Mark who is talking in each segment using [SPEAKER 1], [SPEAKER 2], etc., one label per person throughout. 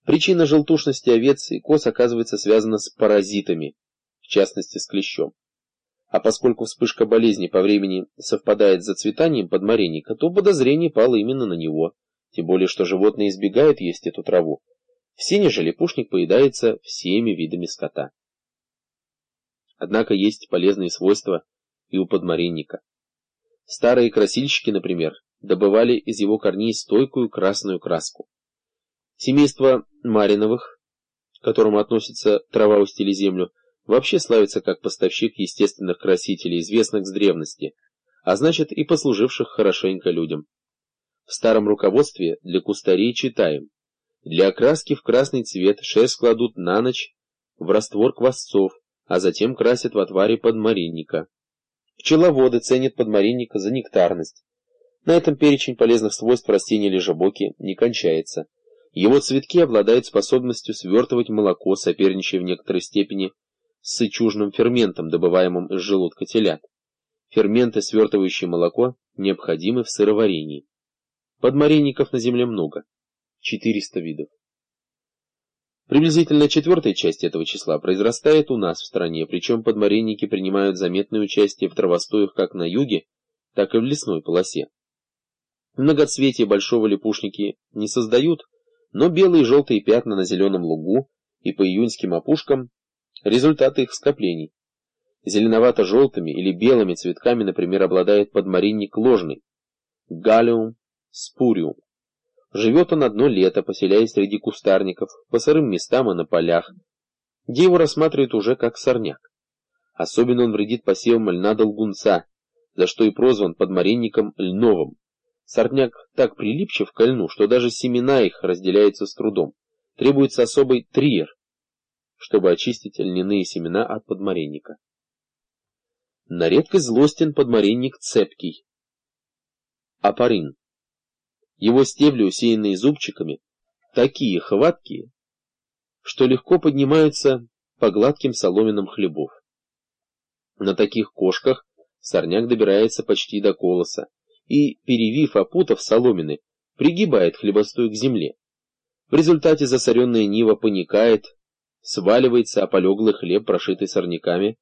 [SPEAKER 1] Причина желтушности овец и коз оказывается связана с паразитами, в частности с клещом. А поскольку вспышка болезни по времени совпадает с зацветанием подмаренника, то подозрение пало именно на него, тем более что животные избегают есть эту траву. В сене же липушник поедается всеми видами скота. Однако есть полезные свойства и у подмаренника. Старые красильщики, например, добывали из его корней стойкую красную краску. Семейство Мариновых, к которому относится трава устили землю, вообще славится как поставщик естественных красителей, известных с древности, а значит и послуживших хорошенько людям. В старом руководстве для кустарей читаем: для окраски в красный цвет шерсть кладут на ночь в раствор квасцов, а затем красят в отваре подмаренника. Пчеловоды ценят подмаренника за нектарность. На этом перечень полезных свойств растения лежебоки не кончается. Его цветки обладают способностью свертывать молоко, соперничая в некоторой степени с сычужным ферментом, добываемым из желудка телят. Ферменты, свертывающие молоко, необходимы в сыроварении. Подмаренников на земле много, 400 видов. Приблизительно четвертая часть этого числа произрастает у нас в стране, причем подмаренники принимают заметное участие в травостоях как на юге, так и в лесной полосе. Многоцветие большого липушники не создают, но белые и желтые пятна на зеленом лугу и по июньским опушкам – результаты их скоплений. Зеленовато-желтыми или белыми цветками, например, обладает подмаренник ложный – Галлиум спуриум. Живет он одно лето, поселяясь среди кустарников, по сырым местам и на полях, где его рассматривают уже как сорняк. Особенно он вредит посевам льна-долгунца, за что и прозван подмаренником льновым. Сорняк так прилипчив к льну, что даже семена их разделяются с трудом. Требуется особый триер, чтобы очистить льняные семена от подмаренника. На редкость злостен подмаренник цепкий – апарин. Его стебли, усеянные зубчиками, такие хваткие, что легко поднимаются по гладким соломенным хлебов. На таких кошках сорняк добирается почти до колоса и, перевив опутав соломины, пригибает хлебостой к земле. В результате засоренная нива паникает, сваливается ополеглый хлеб, прошитый сорняками.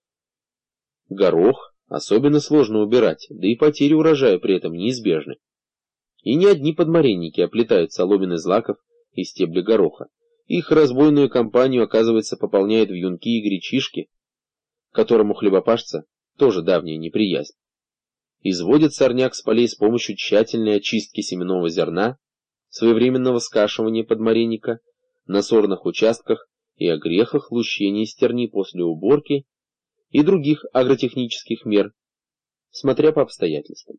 [SPEAKER 1] Горох особенно сложно убирать, да и потери урожая при этом неизбежны. И не одни подмаренники оплетают соломины злаков и стебли гороха. Их разбойную компанию, оказывается, пополняют вьюнки и гречишки, которому хлебопашца тоже давняя неприязнь. Изводят сорняк с полей с помощью тщательной очистки семенного зерна, своевременного скашивания подмаренника на сорных участках и о грехах лущения стерни после уборки и других агротехнических мер, смотря по обстоятельствам.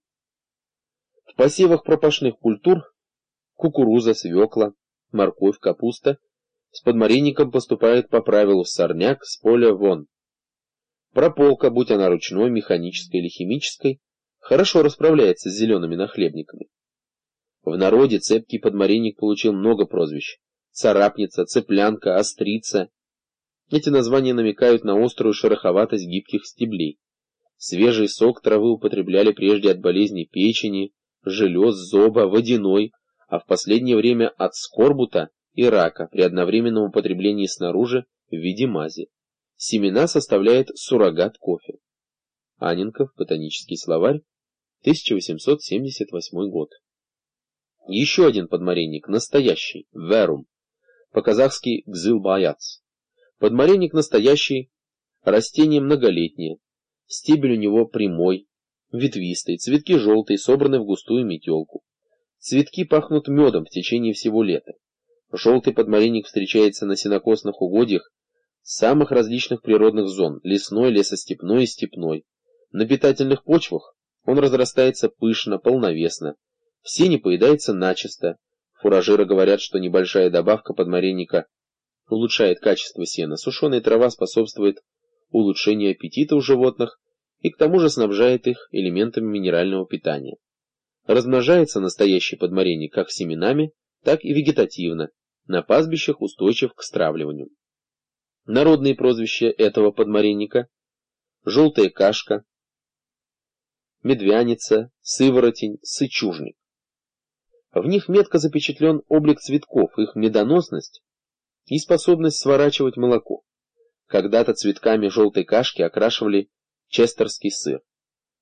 [SPEAKER 1] В посевах пропашных культур кукуруза, свекла, морковь, капуста с подмаренником поступают по правилу сорняк с поля вон. Прополка, будь она ручной, механической или химической, хорошо расправляется с зелеными нахлебниками. В народе цепкий подмаренник получил много прозвищ: царапница, цыплянка, острица. Эти названия намекают на острую шероховатость гибких стеблей. Свежий сок травы употребляли прежде от болезней печени, желез, зоба, водяной, а в последнее время от скорбута и рака при одновременном употреблении снаружи в виде мази. Семена составляет суррогат кофе. Анненков, Ботанический словарь, 1878 год. Еще один подмаренник, настоящий, верум, по-казахски гзыл-баяц. Подмаренник настоящий, растение многолетнее, стебель у него прямой, ветвистый, цветки желтые, собраны в густую метелку. Цветки пахнут медом в течение всего лета. Желтый подмаренник встречается на сенокосных угодьях самых различных природных зон – лесной, лесостепной и степной. На питательных почвах он разрастается пышно, полновесно. В сене поедается начисто. Фуражиры говорят, что небольшая добавка подмаренника улучшает качество сена. Сушеная трава способствует улучшению аппетита у животных и к тому же снабжает их элементами минерального питания. Размножается настоящий подмаренник как семенами, так и вегетативно, на пастбищах устойчив к стравливанию. Народные прозвища этого подмаренника – желтая кашка, медвяница, сыворотень, сычужник. В них метко запечатлен облик цветков, их медоносность и способность сворачивать молоко. Когда-то цветками желтой кашки окрашивали честерский сыр.